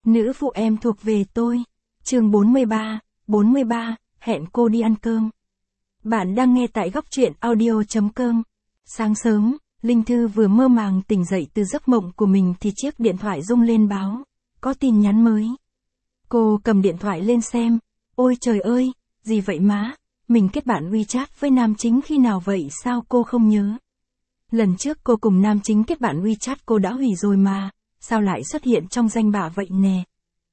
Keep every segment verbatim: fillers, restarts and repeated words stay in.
Nữ phụ em thuộc về tôi. Chương bốn mươi ba, bốn mươi ba, hẹn cô đi ăn cơm. Bạn đang nghe tại góc truyện audio chấm com. Sáng sớm, Linh Thư vừa mơ màng tỉnh dậy từ giấc mộng của mình thì chiếc điện thoại rung lên báo, có tin nhắn mới. Cô cầm điện thoại lên xem, ôi trời ơi, gì vậy má, mình kết bạn WeChat với nam chính khi nào vậy sao cô không nhớ? Lần trước cô cùng nam chính kết bạn WeChat cô đã hủy rồi mà, sao lại xuất hiện trong danh bạ vậy nè?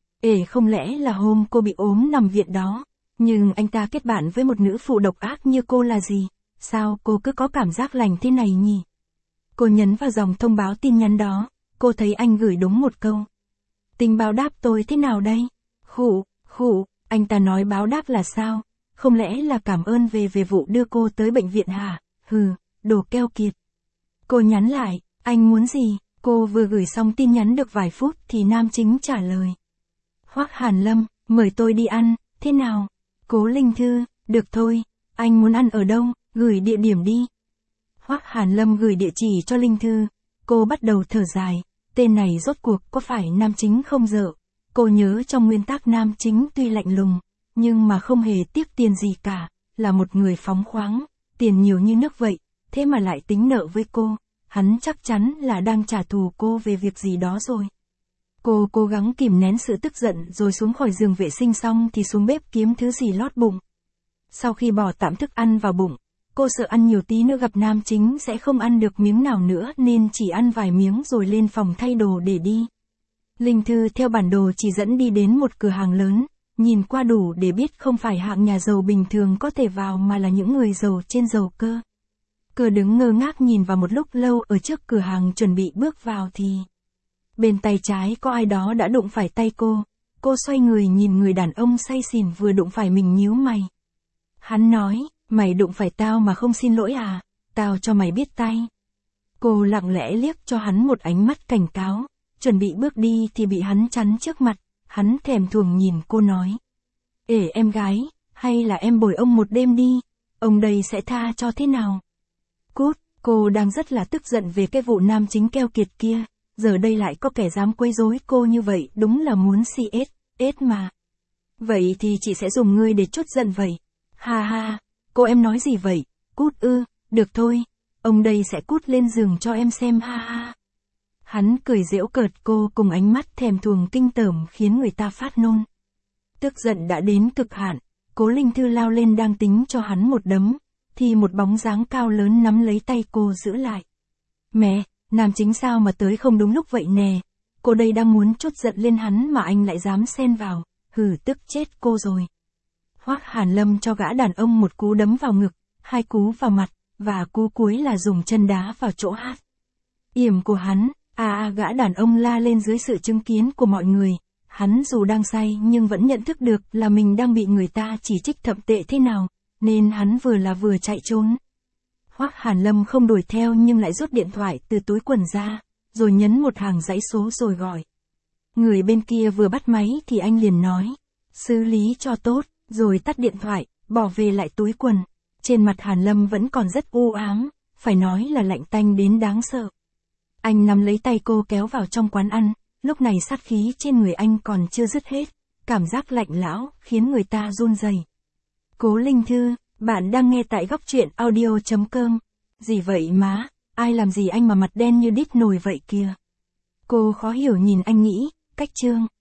Ê không lẽ là hôm cô bị ốm nằm viện đó, nhưng anh ta kết bạn với một nữ phụ độc ác như cô là gì? Sao cô cứ có cảm giác lành thế này nhỉ? Cô nhấn vào dòng thông báo tin nhắn đó, cô thấy anh gửi đúng một câu. Tính báo đáp tôi thế nào đây? Khụ, khụ, anh ta nói báo đáp là sao? Không lẽ là cảm ơn về về vụ đưa cô tới bệnh viện hả? Hừ, đồ keo kiệt. Cô nhắn lại, anh muốn gì? Cô vừa gửi xong tin nhắn được vài phút thì nam chính trả lời. Hoắc Hàn Lâm, mời tôi đi ăn, thế nào? Cố Linh Thư, được thôi, anh muốn ăn ở đâu, gửi địa điểm đi. Hoắc Hàn Lâm gửi địa chỉ cho Linh Thư, cô bắt đầu thở dài, tên này rốt cuộc có phải nam chính không dở? Cô nhớ trong nguyên tắc nam chính tuy lạnh lùng, nhưng mà không hề tiếc tiền gì cả, là một người phóng khoáng, tiền nhiều như nước vậy, thế mà lại tính nợ với cô, hắn chắc chắn là đang trả thù cô về việc gì đó rồi. Cô cố gắng kìm nén sự tức giận rồi xuống khỏi giường vệ sinh xong thì xuống bếp kiếm thứ gì lót bụng. Sau khi bỏ tạm thức ăn vào bụng, cô sợ ăn nhiều tí nữa gặp nam chính sẽ không ăn được miếng nào nữa nên chỉ ăn vài miếng rồi lên phòng thay đồ để đi. Linh Thư theo bản đồ chỉ dẫn đi đến một cửa hàng lớn, nhìn qua đủ để biết không phải hạng nhà giàu bình thường có thể vào mà là những người giàu trên giàu cơ. Cô đứng ngơ ngác nhìn vào một lúc lâu ở trước cửa hàng chuẩn bị bước vào thì... Bên tay trái có ai đó đã đụng phải tay cô, cô xoay người nhìn người đàn ông say xỉn vừa đụng phải mình nhíu mày. Hắn nói, mày đụng phải tao mà không xin lỗi à, tao cho mày biết tay. Cô lặng lẽ liếc cho hắn một ánh mắt cảnh cáo, chuẩn bị bước đi thì bị hắn chắn trước mặt, hắn thèm thuồng nhìn cô nói. Ê em gái, hay là em bồi ông một đêm đi, ông đây sẽ tha cho thế nào? Cút, cô đang rất là tức giận về cái vụ nam chính keo kiệt kia. Giờ đây lại có kẻ dám quấy rối cô như vậy, đúng là muốn xê ét, ét mà. Vậy thì chị sẽ dùng ngươi để trút giận vậy. Ha ha, cô em nói gì vậy? Cút ư, được thôi, ông đây sẽ cút lên giường cho em xem ha ha. Hắn cười giễu cợt cô cùng ánh mắt thèm thuồng kinh tởm khiến người ta phát nôn. Tức giận đã đến cực hạn, Cố Linh Thư lao lên đang tính cho hắn một đấm, thì một bóng dáng cao lớn nắm lấy tay cô giữ lại. Mẹ! Nam chính sao mà tới không đúng lúc vậy nè, cô đây đang muốn trút giận lên hắn mà anh lại dám xen vào, hừ tức chết cô rồi. Hoắc Hàn Lâm cho gã đàn ông một cú đấm vào ngực, hai cú vào mặt, và cú cuối là dùng chân đá vào chỗ hát. Yểm của hắn, à, à gã đàn ông la lên dưới sự chứng kiến của mọi người, hắn dù đang say nhưng vẫn nhận thức được là mình đang bị người ta chỉ trích thậm tệ thế nào, nên hắn vừa là vừa chạy trốn. Hoắc Hàn Lâm không đuổi theo nhưng lại rút điện thoại từ túi quần ra, rồi nhấn một hàng dãy số rồi gọi. Người bên kia vừa bắt máy thì anh liền nói, xử lý cho tốt, rồi tắt điện thoại, bỏ về lại túi quần. Trên mặt Hàn Lâm vẫn còn rất u ám, phải nói là lạnh tanh đến đáng sợ. Anh nắm lấy tay cô kéo vào trong quán ăn, lúc này sát khí trên người anh còn chưa dứt hết, cảm giác lạnh lẽo khiến người ta run rẩy. Cố Linh Thư, bạn đang nghe tại góc truyện audio chấm com. Gì vậy má, ai làm gì anh mà mặt đen như đít nồi vậy kìa? Cô khó hiểu nhìn anh nghĩ, cách trương.